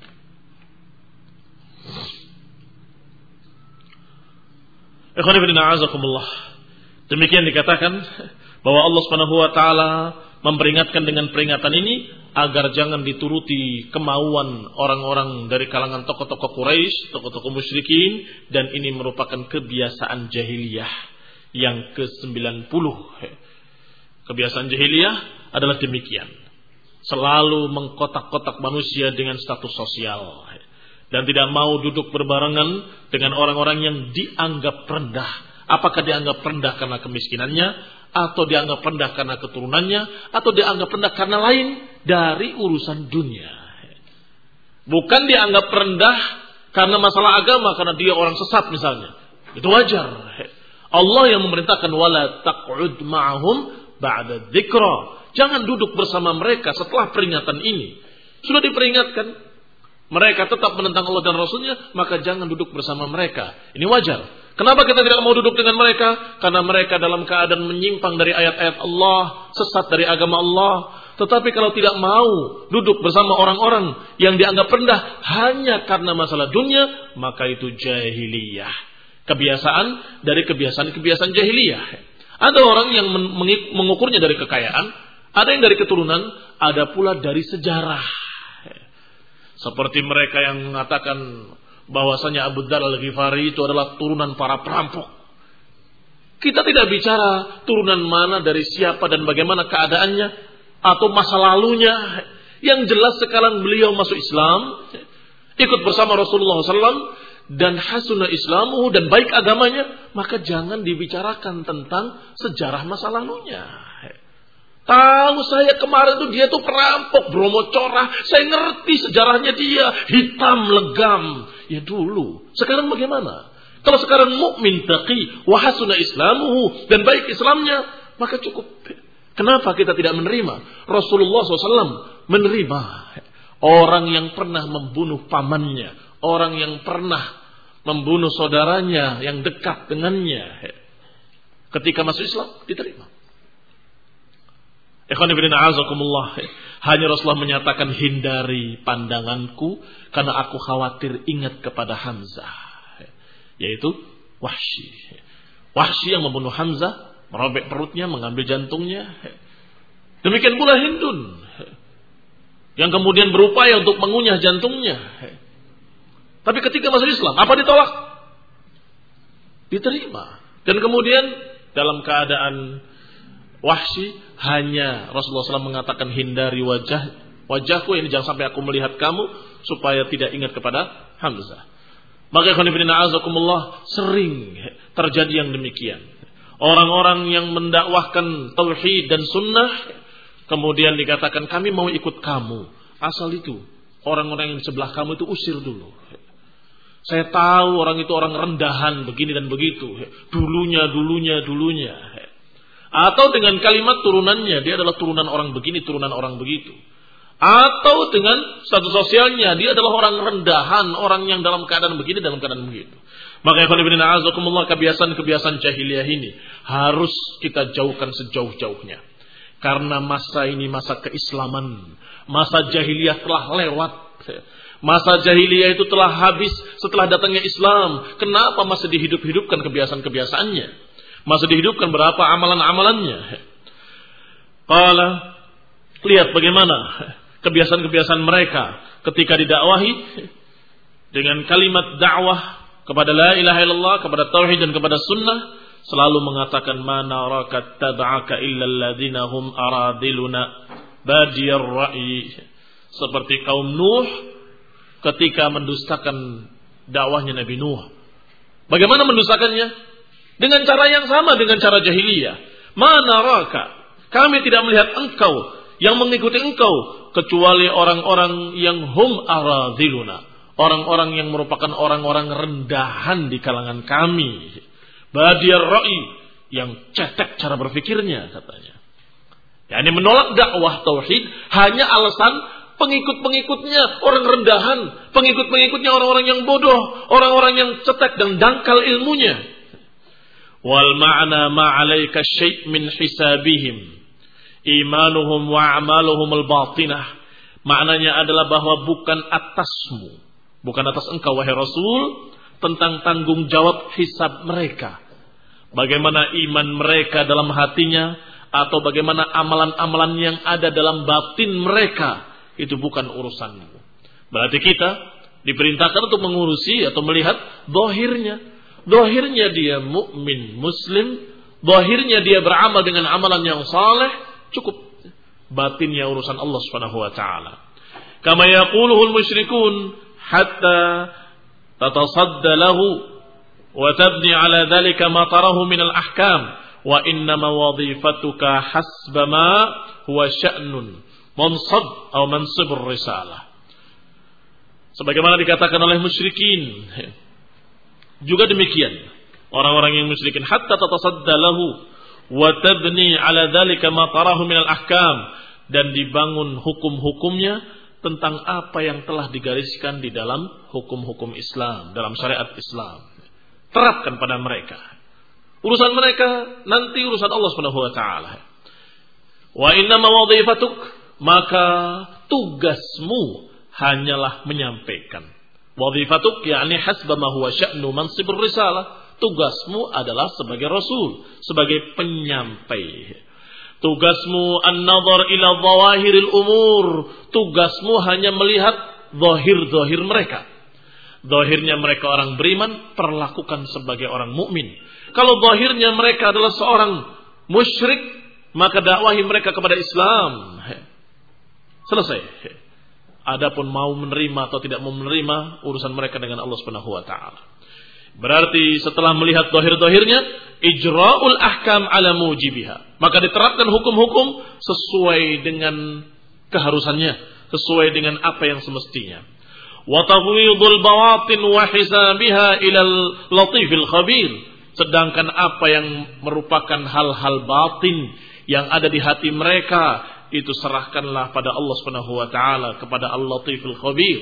[SPEAKER 1] Ikhwan fillah, a'azakumullah. Demikian dikatakan bahwa Allah Subhanahu wa taala memperingatkan dengan peringatan ini agar jangan dituruti kemauan orang-orang dari kalangan tokoh-tokoh Quraisy, tokoh-tokoh musyrikin, dan ini merupakan kebiasaan jahiliyah yang ke-90. Kebiasaan jahiliyah adalah demikian. Selalu mengkotak-kotak manusia dengan status sosial dan tidak mau duduk berbarengan dengan orang-orang yang dianggap rendah. Apakah dianggap rendah karena kemiskinannya, atau dianggap rendah karena keturunannya, atau dianggap rendah karena lain dari urusan dunia. Bukan dianggap rendah karena masalah agama, karena dia orang sesat misalnya. Itu wajar. Allah yang memerintahkan wala taq'ud ma'ahum ba'da dzikra. Jangan duduk bersama mereka setelah peringatan ini. Sudah diperingatkan, mereka tetap menentang Allah dan Rasulnya, maka jangan duduk bersama mereka. Ini wajar. Kenapa kita tidak mau duduk dengan mereka? Karena mereka dalam keadaan menyimpang dari ayat-ayat Allah, sesat dari agama Allah. Tetapi kalau tidak mau duduk bersama orang-orang yang dianggap rendah hanya karena masalah dunia, maka itu jahiliyah. Kebiasaan dari kebiasaan-kebiasaan jahiliyah. Ada orang yang mengukurnya dari kekayaan, ada yang dari keturunan, ada pula dari sejarah. Seperti mereka yang mengatakan bahwasanya Abu Dzar Al-Ghifari itu adalah turunan para perampok. Kita tidak bicara turunan mana, dari siapa dan bagaimana keadaannya atau masa lalunya. Yang jelas sekarang beliau masuk Islam, ikut bersama Rasulullah SAW, dan hasuna islamuhu, dan baik agamanya, maka jangan dibicarakan tentang sejarah masa lalunya. Tahu saya kemarin tuh dia tuh perampok, Bromo Corah. Saya ngerti sejarahnya dia, hitam legam. Ya dulu. Sekarang bagaimana? Kalau sekarang mukmin taqi wa hasuna islamuhu, dan baik Islamnya, maka cukup. Kenapa kita tidak menerima? Rasulullah SAW menerima orang yang pernah membunuh pamannya, orang yang pernah membunuh saudaranya yang dekat dengannya. Ketika masuk Islam diterima. Hanya Rasulullah menyatakan, hindari pandanganku karena aku khawatir ingat kepada Hamzah, yaitu Wahsy. Wahsy yang membunuh Hamzah, merobek perutnya, mengambil jantungnya. Demikian pula Hindun yang kemudian berupaya untuk mengunyah jantungnya. Tapi ketika masuk Islam, apa ditolak? Diterima. Dan kemudian dalam keadaan Wahsy, hanya Rasulullah SAW mengatakan, hindari wajahku ini, jangan sampai aku melihat kamu, supaya tidak ingat kepada Hamzah. Maka sering terjadi yang demikian. Orang-orang yang mendakwahkan tauhid dan sunnah, kemudian dikatakan kami mau ikut kamu. Asal itu orang-orang yang di sebelah kamu itu usir dulu. Saya tahu orang itu orang rendahan, begini dan begitu. Dulunya. Atau dengan kalimat turunannya, dia adalah turunan orang begini, turunan orang begitu. Atau dengan status sosialnya, dia adalah orang rendahan, orang yang dalam keadaan begini, dalam keadaan begitu. Maka kebiasaan-kebiasaan jahiliyah ini harus kita jauhkan sejauh-jauhnya. Karena masa ini masa keislaman, masa jahiliyah telah lewat. Masa jahiliyah itu telah habis setelah datangnya Islam. Kenapa masih dihidup-hidupkan kebiasaan-kebiasaannya? Masih dihidupkan berapa amalan-amalannya. Lihat bagaimana kebiasaan-kebiasaan mereka ketika didakwahi dengan kalimat dakwah kepada la ilaha illallah, kepada tauhid dan kepada sunnah, selalu mengatakan mana rakat tab'aka illa alladziina hum aradiluna badiyar ra'yi. Seperti kaum Nuh ketika mendustakan dakwahnya Nabi Nuh. Bagaimana mendustakannya? Dengan cara yang sama dengan cara jahiliyah. Mana raka? Kami tidak melihat engkau yang mengikuti engkau kecuali orang-orang yang hum aradiluna, orang-orang yang merupakan orang-orang rendahan di kalangan kami. Badiyar ra'i, yang cetek cara berpikirnya katanya. Yani menolak dakwah tauhid hanya alasan pengikut-pengikutnya orang rendahan, pengikut-pengikutnya orang-orang yang bodoh, orang-orang yang cetek dan dangkal ilmunya. Wal ma'na ma'alaika syai' min hisabihim imanuhum wa a'maluhum al-batinah. Maknanya adalah bahwa bukan atasmu, bukan atas engkau wahai Rasul, tentang tanggung jawab hisab mereka. Bagaimana iman mereka dalam hatinya, atau bagaimana amalan-amalan yang ada dalam batin mereka, itu bukan urusanmu. Berarti kita diperintahkan untuk mengurusi atau melihat zahirnya. Zahirnya dia mukmin, muslim, zahirnya dia beramal dengan amalan yang saleh, cukup. Batinnya urusan Allah Subhanahu wa taala. Kama yaquluhul musyrikun hatta tatasadda lahu wa tabni ala dhalika ma tarahu min al-ahkam wa innama wadhifatuka hasba ma huwa sya'nun mansab atau mansibur risalah. Sebagaimana dikatakan oleh musyrikin, juga demikian orang-orang yang musyrikin, hatta tatasadda lahu wa tabni ala dhalika ma tarahu min al-ahkam, dan dibangun hukum-hukumnya tentang apa yang telah digariskan di dalam hukum-hukum Islam, dalam syariat Islam. Terapkan pada mereka. Urusan mereka nanti urusan Allah Subhanahu wa taala. Wa inna mawadhifatuk, maka tugasmu hanyalah menyampaikan. Wadhifatuk yakni hasba ma huwa sya'nu mansibur risalah. Tugasmu adalah sebagai rasul, sebagai penyampai. Tugasmu an-nazar ila zawahiril umur. Tugasmu hanya melihat zahir-zahir mereka. Zahirnya mereka orang beriman, perlakukan sebagai orang mukmin. Kalau zahirnya mereka adalah seorang musyrik, maka dakwahi mereka kepada Islam. Selesai. Adapun mau menerima atau tidak mau menerima, urusan mereka dengan Allah Subhanahu wa taala. Berarti setelah melihat zahir-zahirnya, ijra'ul ahkam ala mujibiha. Maka diterapkan hukum-hukum sesuai dengan keharusannya, sesuai dengan apa yang semestinya. Wa tafwidul bawatin wa hisabiha ilal latifil khabir. Sedangkan apa yang merupakan hal-hal batin yang ada di hati mereka, itu serahkanlah pada Allah Subhanahu wa taala, kepada Al-Latiful Khabir.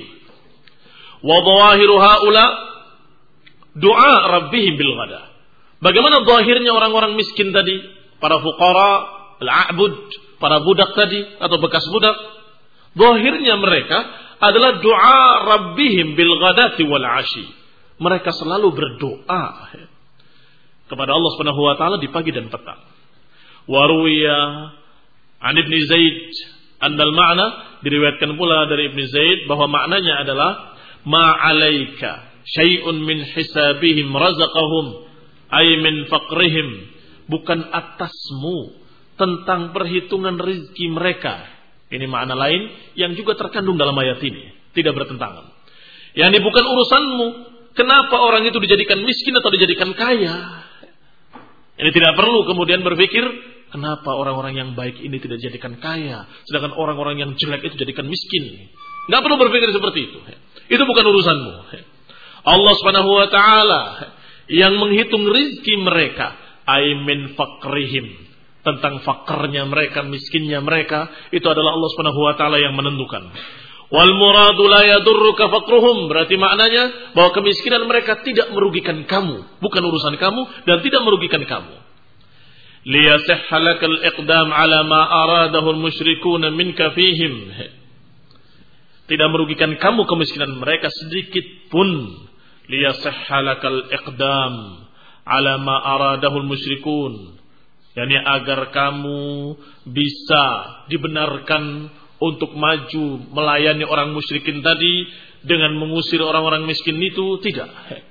[SPEAKER 1] Wa dhawahiru haula du'a rabbihim bil ghada. Bagaimana zahirnya orang-orang miskin tadi, para fuqara, al-a'bud, para budak tadi atau bekas budak, zahirnya mereka adalah du'a rabbihim bil ghadati wal 'ashi. Mereka selalu berdoa kepada Allah Subhanahu wa taala di pagi dan petang. Wa ruwiya an Ibn Zaid annal ma'na, diriwayatkan pula dari Ibn Zaid bahwa maknanya adalah ma'alaika syai'un min hisabihim razaqahum ay min faqrihim, bukan atasmu tentang perhitungan rezeki mereka. Ini makna lain yang juga terkandung dalam ayat ini, tidak bertentangan. Yani bukan urusanmu kenapa orang itu dijadikan miskin atau dijadikan kaya. Ini tidak perlu kemudian berpikir kenapa orang-orang yang baik ini tidak dijadikan kaya, sedangkan orang-orang yang jelek itu dijadikan miskin. Tidak perlu berpikir seperti itu. Itu bukan urusanmu. Allah Subhanahu wa taala yang menghitung rizki mereka, ay min faqrihim, tentang fakrnya mereka, miskinnya mereka, itu adalah Allah Subhanahu wa taala yang menentukan. Wal muradu la yadurruka faqruhum, berarti maknanya bahwa kemiskinan mereka tidak merugikan kamu, bukan urusan kamu dan tidak merugikan kamu. Liyasihha lakal iqdam ala ma aradahu al-musyrikun minka fihim. Tidak merugikan kamu kemiskinan mereka sedikit pun. Liyasihha lakal iqdam ala ma aradahu al-musyrikun. Yani agar kamu bisa dibenarkan untuk maju melayani orang musyrikin tadi dengan mengusir orang-orang miskin itu, tidak.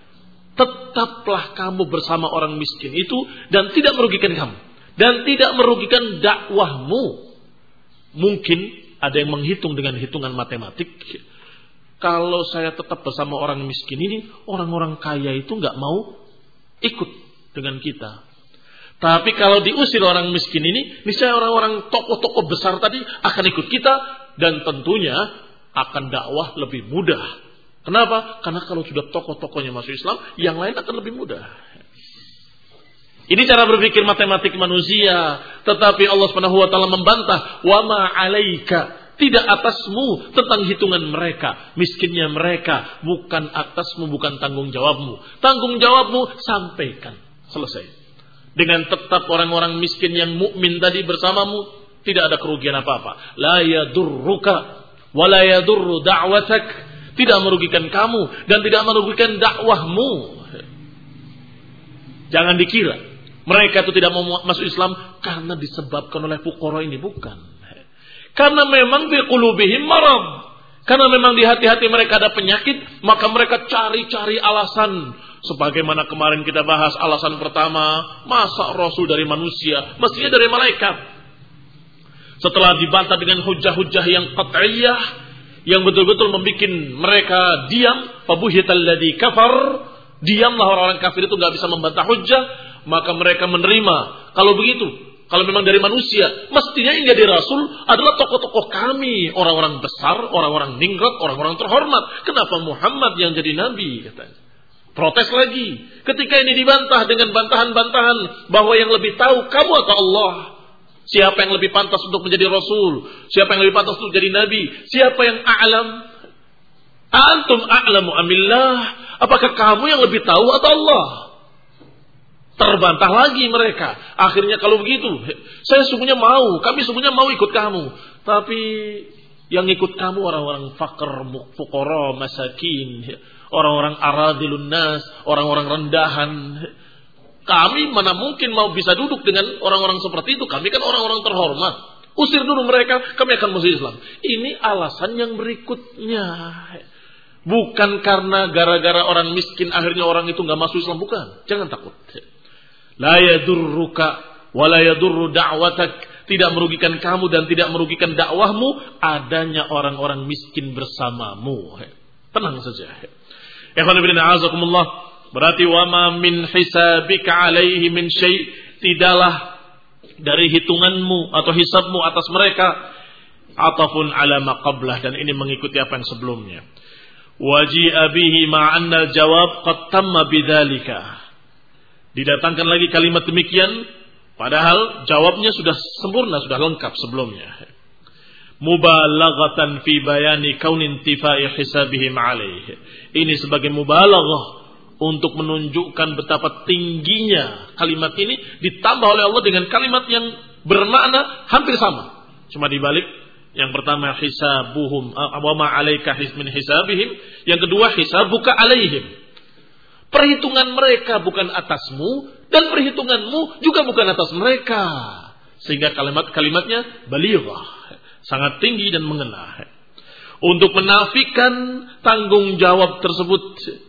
[SPEAKER 1] Tetaplah kamu bersama orang miskin itu dan tidak merugikan kamu dan tidak merugikan dakwahmu. Mungkin ada yang menghitung dengan hitungan matematik. Kalau saya tetap bersama orang miskin ini, orang-orang kaya itu nggak mau ikut dengan kita. Tapi kalau diusir orang miskin ini, misalnya orang-orang tokoh-tokoh besar tadi akan ikut kita dan tentunya akan dakwah lebih mudah. Kenapa? Karena kalau sudah tokoh-tokohnya masuk Islam, yang lain akan lebih mudah. Ini cara berpikir matematik manusia, tetapi Allah Subhanahu wa taala membantah, "Wa ma 'alaika", tidak atasmu tentang hitungan mereka, miskinnya mereka, bukan atasmu, bukan tanggung jawabmu. Tanggung jawabmu sampaikan, selesai. Dengan tetap orang-orang miskin yang mukmin tadi bersamamu, tidak ada kerugian apa-apa. La yadurruka wa la yadurru da'watak, tidak merugikan kamu dan tidak merugikan dakwahmu. Jangan dikira Mereka itu tidak mau masuk Islam karena disebabkan oleh fuqara ini, bukan. Karena memang fi qulubihim marad. Karena memang di hati-hati mereka ada penyakit, maka mereka cari-cari alasan. Sebagaimana kemarin kita bahas alasan pertama, masa Rasul dari manusia, mestinya dari malaikat. Setelah dibantah dengan hujah-hujah yang qat'iyah, yang betul-betul membuat mereka diam, fabuhital ladzi kafar, diamlah orang-orang kafir itu enggak bisa membantah hujah, maka mereka menerima. Kalau begitu, kalau memang dari manusia, mestinya yang jadi Rasul adalah tokoh-tokoh kami, orang-orang besar, orang-orang ningrat, orang-orang terhormat. Kenapa Muhammad yang jadi Nabi? Katanya. Protes lagi. Ketika ini dibantah dengan bantahan-bantahan bahwa yang lebih tahu kamu atau Allah. Siapa yang lebih pantas untuk menjadi Rasul? Siapa yang lebih pantas untuk jadi Nabi? Siapa yang a'lam? Antum a'lamu amillah? Apakah kamu yang lebih tahu atau Allah? Terbantah lagi mereka. Akhirnya kalau begitu, saya sungguhnya mau, kami sungguhnya mau ikut kamu. Tapi yang ikut kamu orang-orang fakir, fuqara, masakin, orang-orang aradilun nas, orang-orang rendahan. Kami mana mungkin mau bisa duduk dengan orang-orang seperti itu. Kami kan orang-orang terhormat. Usir dulu mereka, kami akan masuk Islam. Ini alasan yang berikutnya. Bukan karena gara-gara orang miskin akhirnya orang itu gak masuk Islam. Bukan, jangan takut. La yadurruka wa la yadurru da'watak. Tidak merugikan kamu dan tidak merugikan dakwahmu adanya orang-orang miskin bersamamu. Tenang saja. Ikhwan fillah azakumullah. Berarti wa ma min hisabika alaihi min syai', tidaklah dari hitunganmu atau hisabmu atas mereka ataupun ala ma qablah, dan ini mengikuti apa yang sebelumnya. Waji'a bihi ma'anna al-jawab qad tamma bidzalika. Didatangkan lagi kalimat demikian, padahal jawabnya sudah sempurna, sudah lengkap sebelumnya. Mubalaghatan fi bayani kaunin intifai hisabihim alaihi. Ini sebagai mubalaghah untuk menunjukkan betapa tingginya kalimat ini, ditambah oleh Allah dengan kalimat yang bermakna hampir sama. Cuma dibalik, yang pertama hisabuhum wa ma 'alaika min hisabihim, yang kedua hisabuka alaihim. Perhitungan mereka bukan atasmu, dan perhitunganmu juga bukan atas mereka. Sehingga kalimatnya balighah, sangat tinggi dan mengena. Untuk menafikan tanggung jawab tersebut,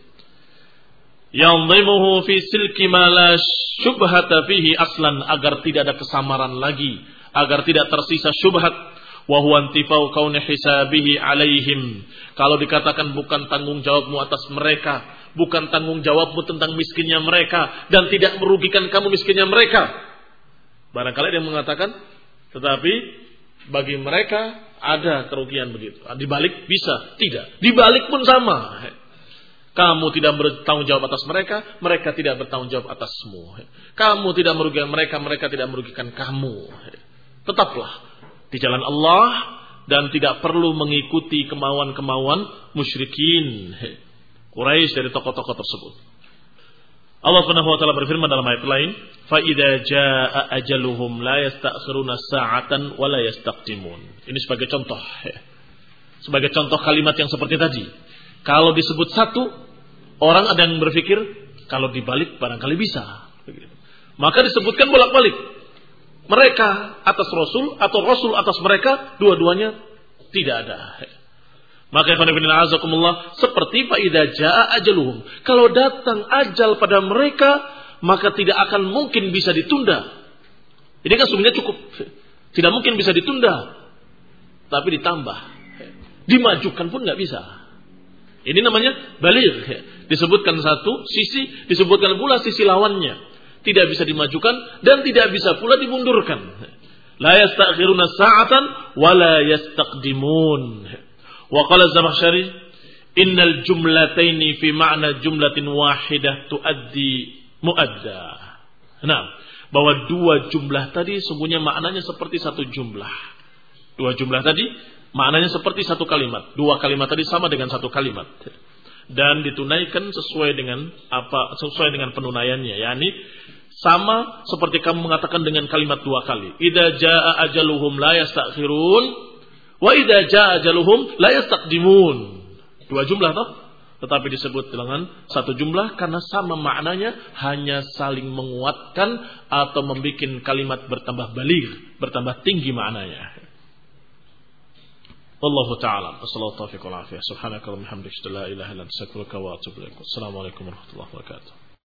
[SPEAKER 1] yanzimuhu fi silki ma la syubhata fihi aslan, agar tidak ada kesamaran lagi, agar tidak tersisa syubhat. Wa huwa intifau kauni hisabihi alaihim. Kalau dikatakan bukan tanggung jawabmu atas mereka, bukan tanggung jawabmu tentang miskinnya mereka, dan tidak merugikan kamu miskinnya mereka. Barangkali dia mengatakan, tetapi bagi mereka ada kerugian begitu. Dibalik bisa, tidak. Dibalik pun sama. Kamu tidak bertanggung jawab atas mereka, mereka tidak bertanggung jawab atasmu. Kamu tidak merugikan mereka, mereka tidak merugikan kamu. Tetaplah di jalan Allah dan tidak perlu mengikuti kemauan-kemauan musyrikin Quraisy dari tokoh-tokoh tersebut. Allah Subhanahu wa taala berfirman dalam ayat lain, "Fa idza jaa ajaluhum la yasta'khiruna sa'atan wa la yastaqdimun." Ini sebagai contoh. Sebagai contoh kalimat yang seperti tadi. Kalau disebut satu, orang ada yang berpikir kalau dibalik barangkali bisa. Maka disebutkan bolak-balik. Mereka atas Rasul atau Rasul atas mereka, dua-duanya tidak ada. Maka seperti faida jaa ajaluhum, kalau datang ajal pada mereka, maka tidak akan mungkin bisa ditunda. Ini kan sebenarnya cukup, tidak mungkin bisa ditunda, tapi ditambah, dimajukan pun nggak bisa. Ini namanya baligh. Disebutkan satu sisi, disebutkan pula sisi lawannya. Tidak bisa dimajukan dan tidak bisa pula dimundurkan. La yastakhiruna sa'atan wa la yastaqdimun. Wa qala Az-Zamakhsyari, innal jumlataini fi ma'na jumlatin wahidah tuaddi muadda. Nah, bahwa dua jumlah tadi sungguhnya maknanya seperti satu jumlah. Dua jumlah tadi maknanya seperti satu kalimat. Dua kalimat tadi sama dengan satu kalimat. Dan ditunaikan sesuai dengan penunaiannya, yakni sama seperti kamu mengatakan dengan kalimat dua kali. Idza jaa ajaluhum la yastakhirun wa idza jaa ajaluhum la yastaqdimun. Dua jumlah toh? tetapi disebut dengan satu jumlah karena sama maknanya, hanya saling menguatkan atau membuat kalimat bertambah baligh, bertambah tinggi maknanya. Wallahu ta'ala sallallahu taufiq wal afiyah. Subhanakallahumma hamdika la ilaha illa anta astaghfiruka wa atubu ilaik. Assalamualaikum warahmatullahi wabarakatuh.